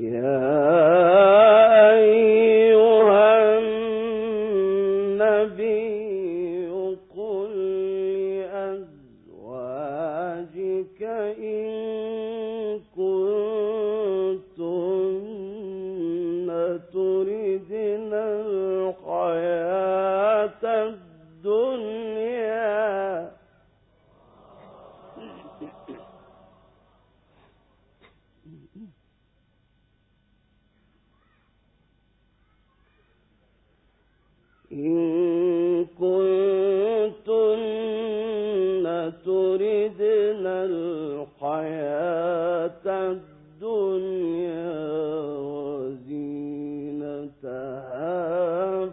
إن كنتن تردن الحياة الدنيا وزينتها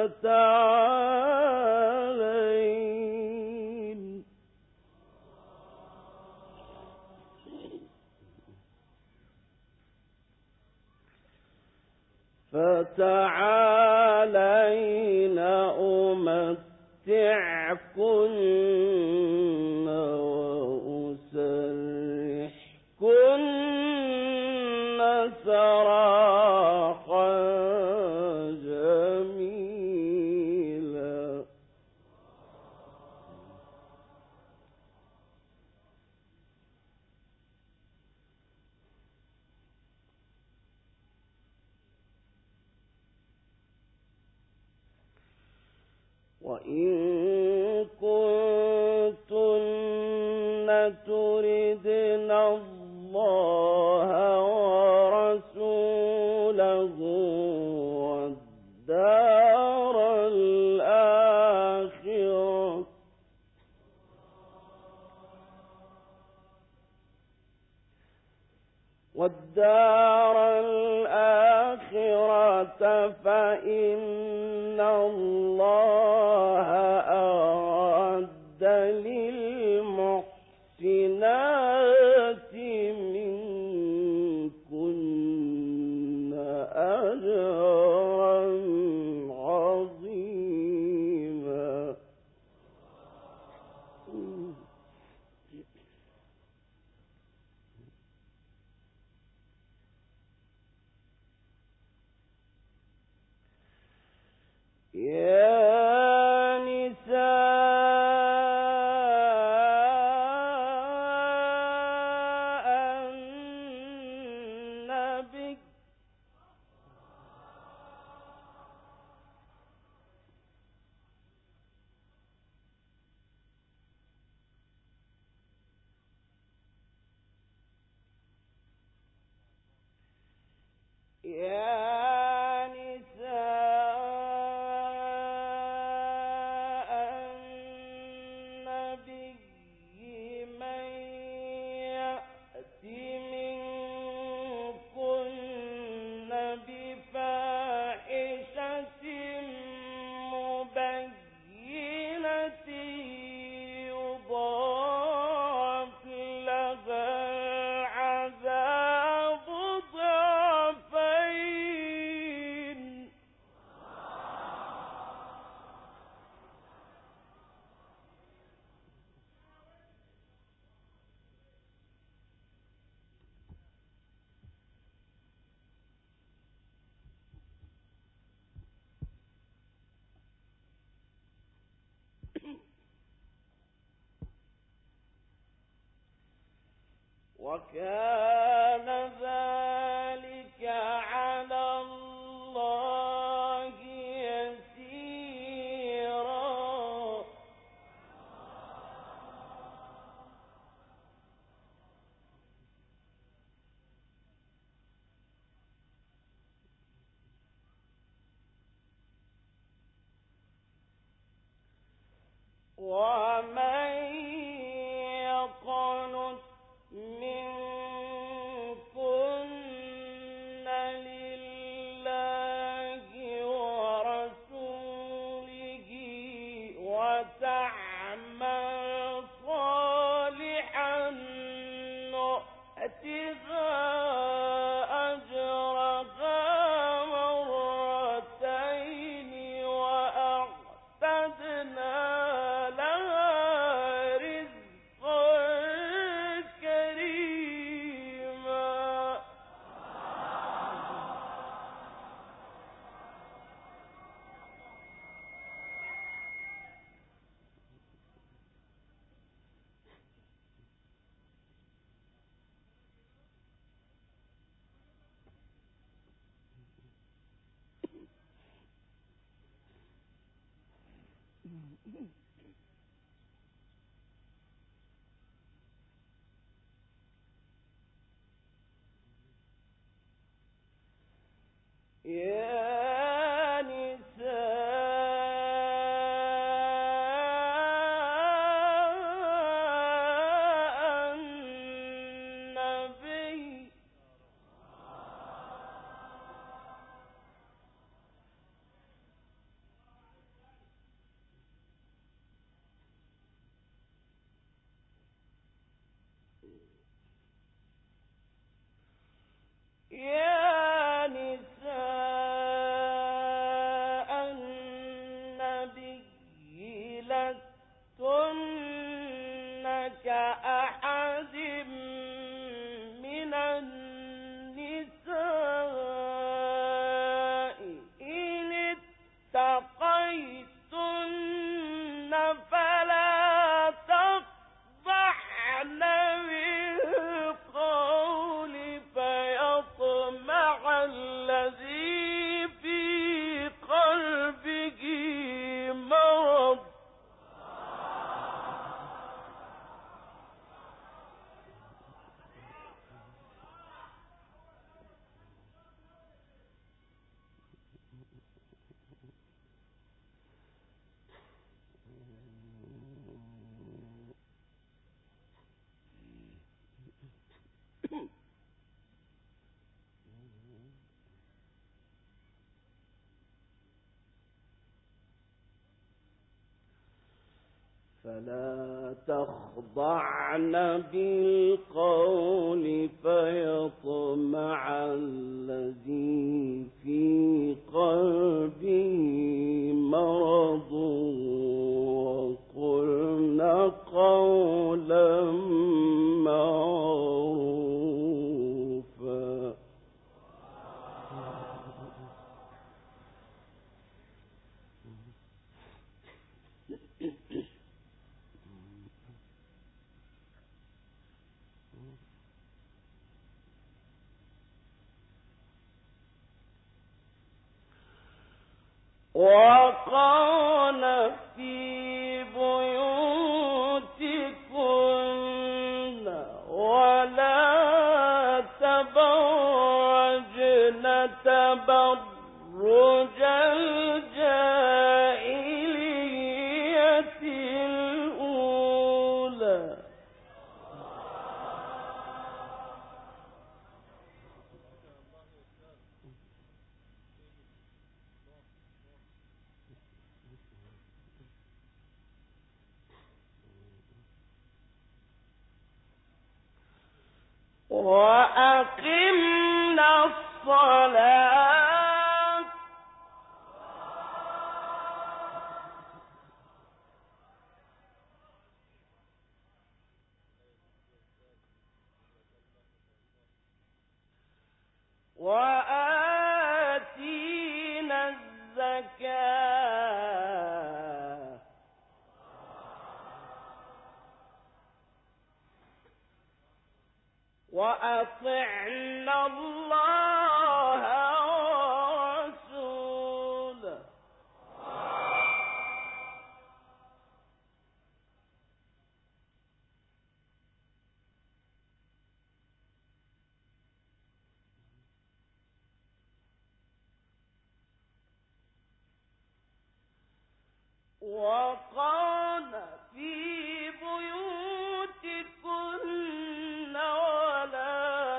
فتعالين أمتعكن وأسرحكن سراحا جميلا. وإن كنتن تردن الله ورسوله والدار الآخرة فإن الله أعد للمحسنات منكن أجرا عظيما. يا نساء النبي وكان ذلك على الله يسيرا. ومن يقنت منكن لله ورسوله وتعمل صالحا نؤتها أجرها مرتين وأعتدنا يا نساء النبي يا نساء النبي لستن كأحد من النساء إن اتقيتن فلا تخضعن بالقول فيطمع الذي في قلبه مرض فلا تخضعن بالقول فيطمع الذي في قلبه مرض وقلن قولا معروفا وقرن في بيوتكن ولا تبرجن تبرج الجاهلية الأولى وأقمنا الصلاة وآتينا الزكاة وأطعنا الله ورسوله وقرن في بيوتكن ولا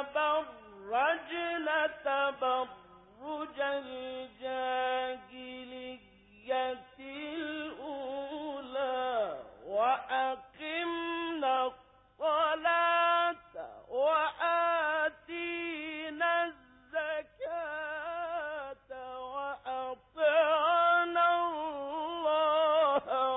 تبرجن تبرج الجاهلية الأولى وأقمنا الصلاة وآتينا الزكاة وأطعنا الله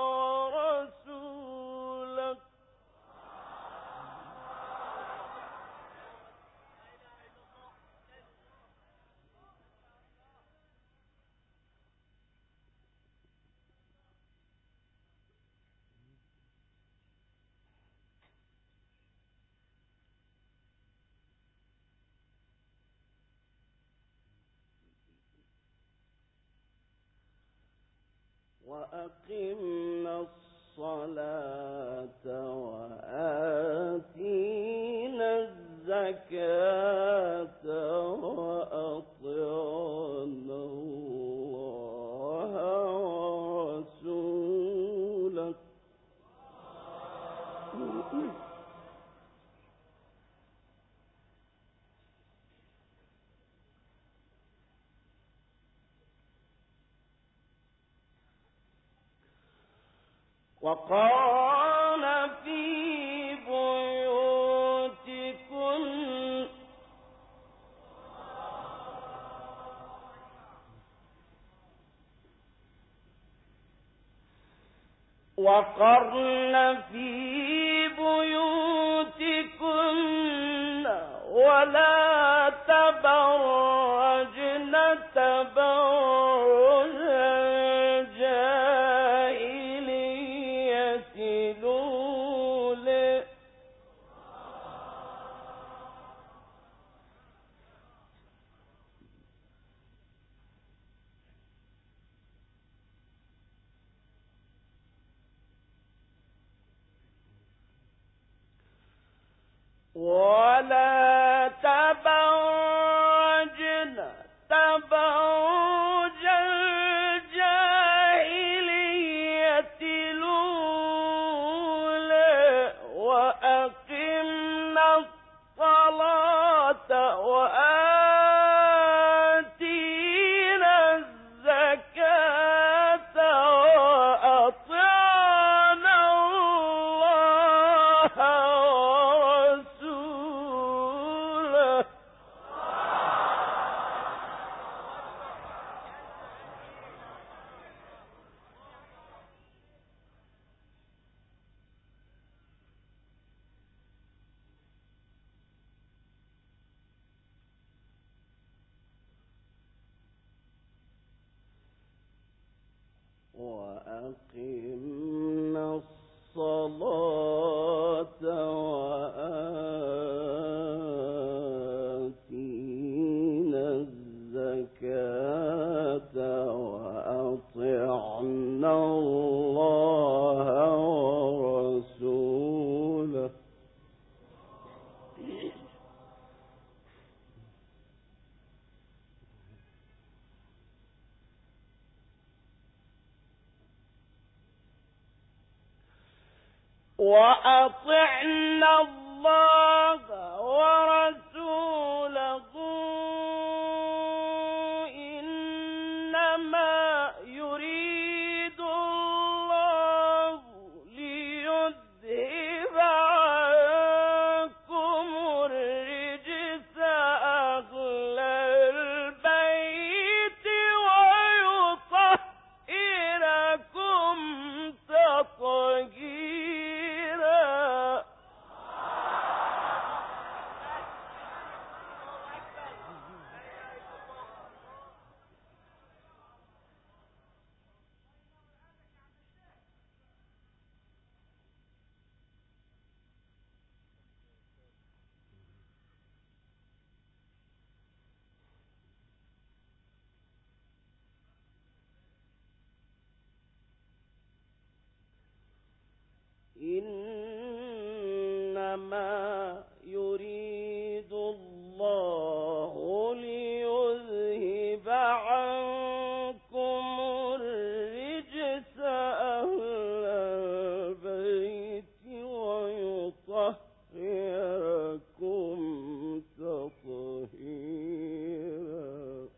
وأقمنا الصلاة وآتينا الزكاة وأطعنا الله ورسوله وقرن في بيوتكن ولا تبرجن تبرج الجاهلية الأولى ولا تبرجن تبرج الجاهلية الأولى وأقمنا الصلاة وآتينا الزكاة وأطعنا الله ورسوله وأقمنا الصلاة وآتينا الزكاة وأطعنا الله ورسوله وأطعنا الله ورسوله إنما يريد الله ليذهب عنكم الرجس أهل البيت ويطهركم تطهيرا إنما يريد الله ليذهب عنكم الرجس أهل البيت ويطهركم تطهيرا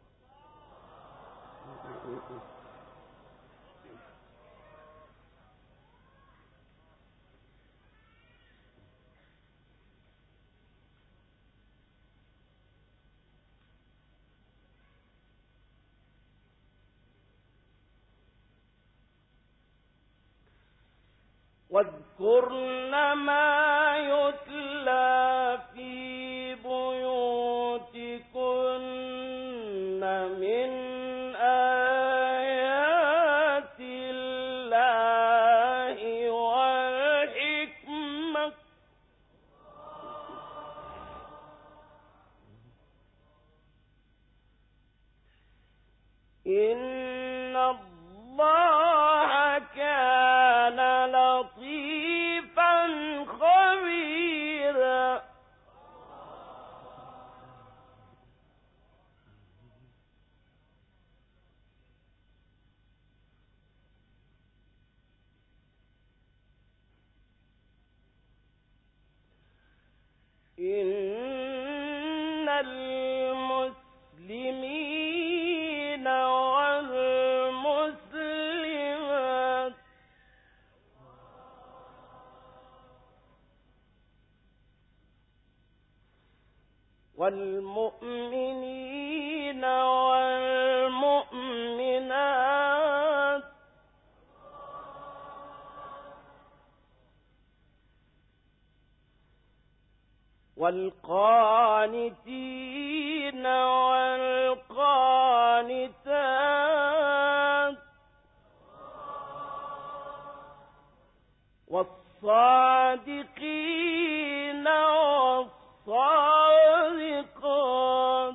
واذكرن ما يتلى في بيوتكن من آيات الله والحكمة إن الله المسلمين والمسلمات والمؤمنين والمؤمنات والقانتين والقانتات والصادقين والصادقات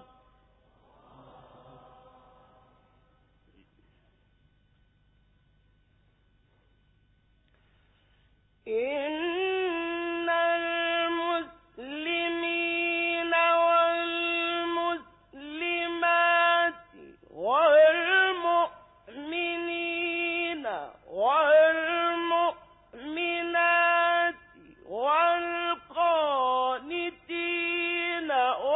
إن المسلمين والمسلمات والمؤمنين والمؤمنات والقانتين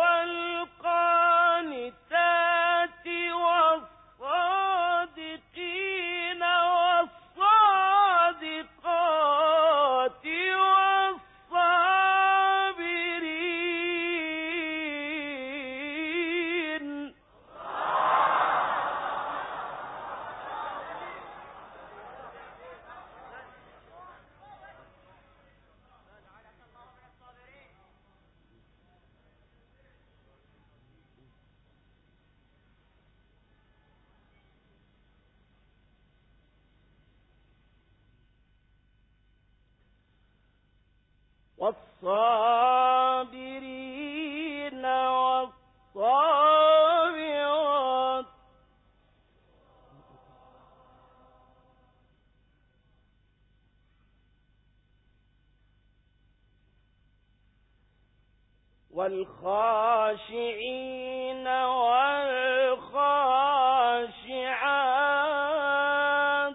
والقانتات والصادقين والصادقات والصابرين والصابرين والصابرات والخاشعين والخاشعات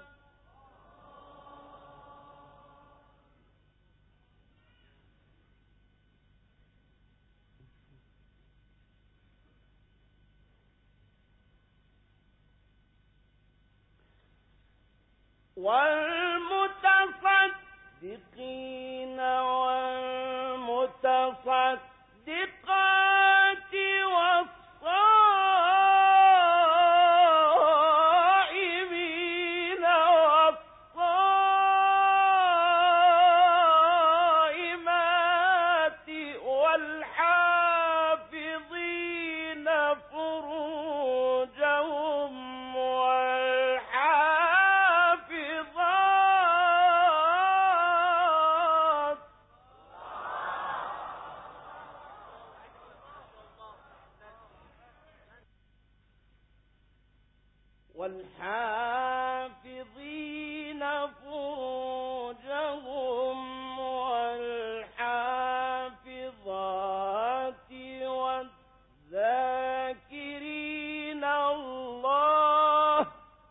والمتصدقين والمتصدقات والصائمين والصائمات والحافظين فروجهم والحافظات والحافظين فروجهم والحافظات والذاكرين الله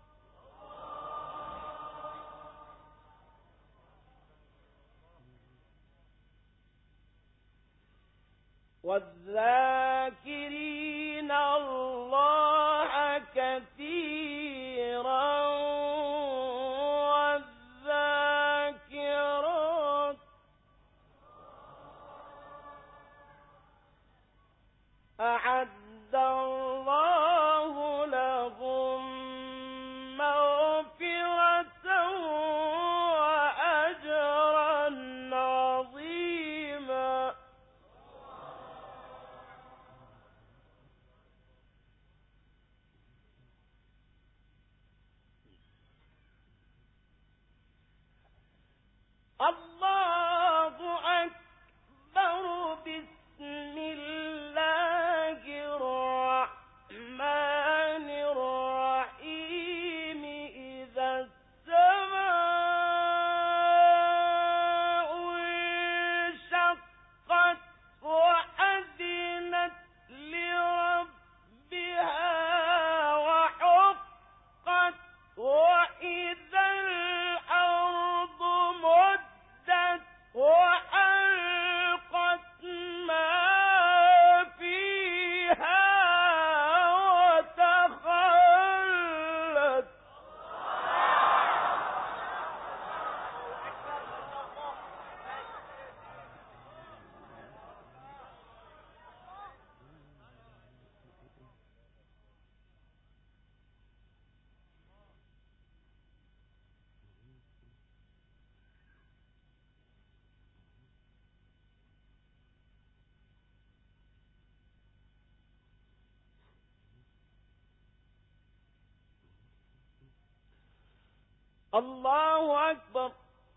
والذاكرين الله كثيرا والذاكرات أعد الله لهم مغفرة وأجرا عظيما الله أكبر بسم الله الرحمن الرحيم إذا السماء انشقت وأذنت لربها وحقت وإذا الأرض مدت الله أكبر.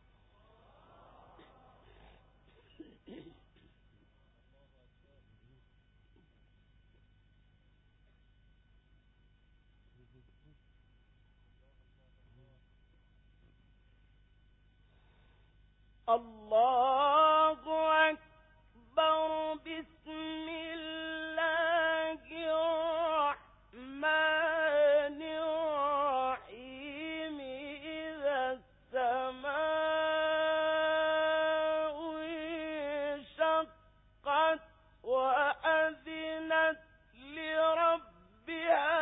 الله أكبر. بسم الله الرحمن الرحيم. إذا السماء انشقت وأذنت لربها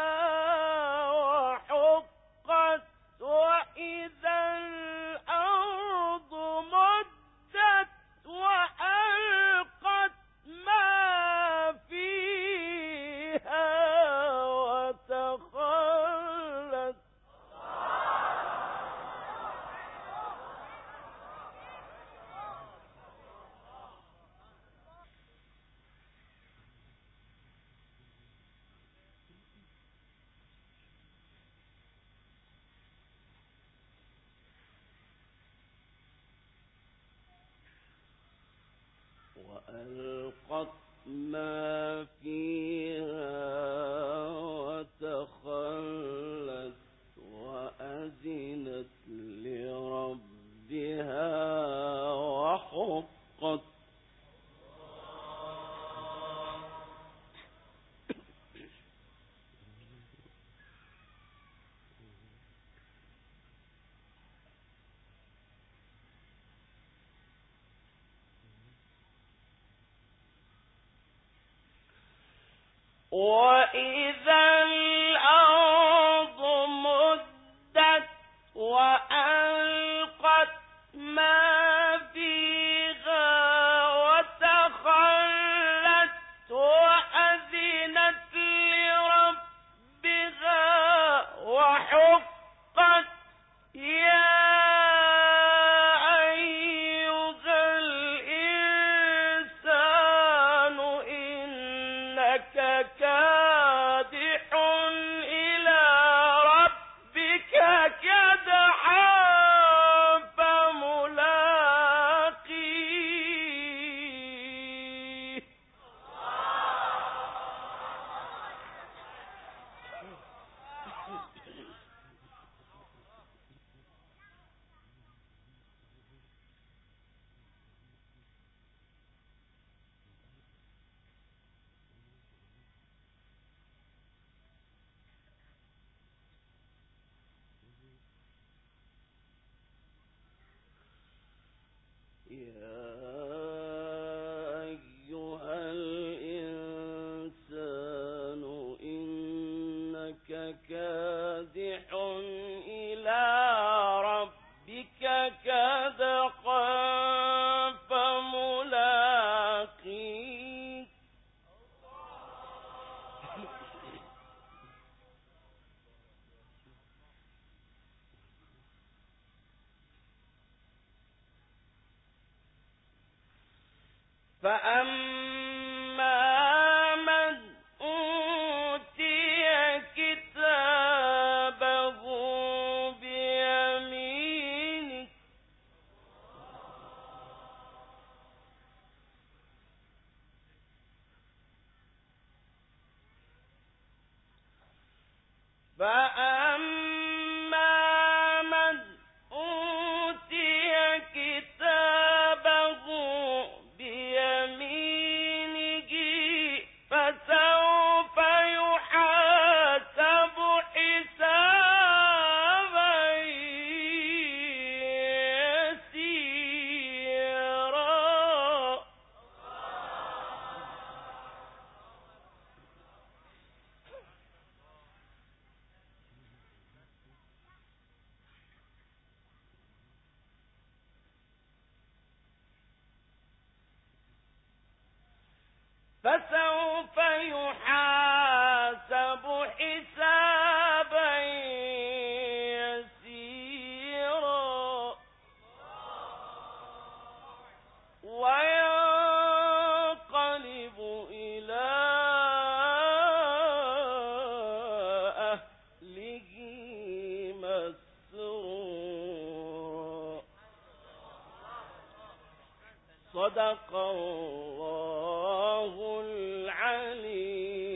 وحقت وإذا الأرض مدت وألقت ما فيها وتخلت. وألقت ما فيها وتخلت وأذنت لربها وحقت. وإذا الأرض مدت وألقت ما فيها وتخلت وأذنت لربها وحقت. يا أيها الإنسان إنك كادح إلى ربك كدحا فملاقيه. يا أيها الإنسان إنك كادح إلى ربك كدحا فملاقيه. فأما من أوتي كتابه بيمينه فسوف يحاسب حسابا يسيرا. فسوف يحاسب حسابا يسيرا وينقلب إلى أهله مسرورا. صدق الله